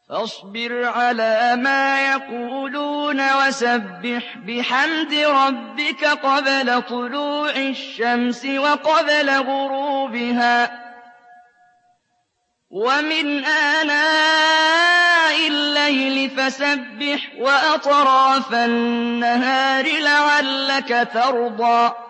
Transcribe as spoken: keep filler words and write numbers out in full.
فاصبر على ما يقولون وسبح بحمد ربك قبل طلوع الشمس وقبل غروبها ومن آناء الليل فسبح وأطراف النهار لعلك ترضى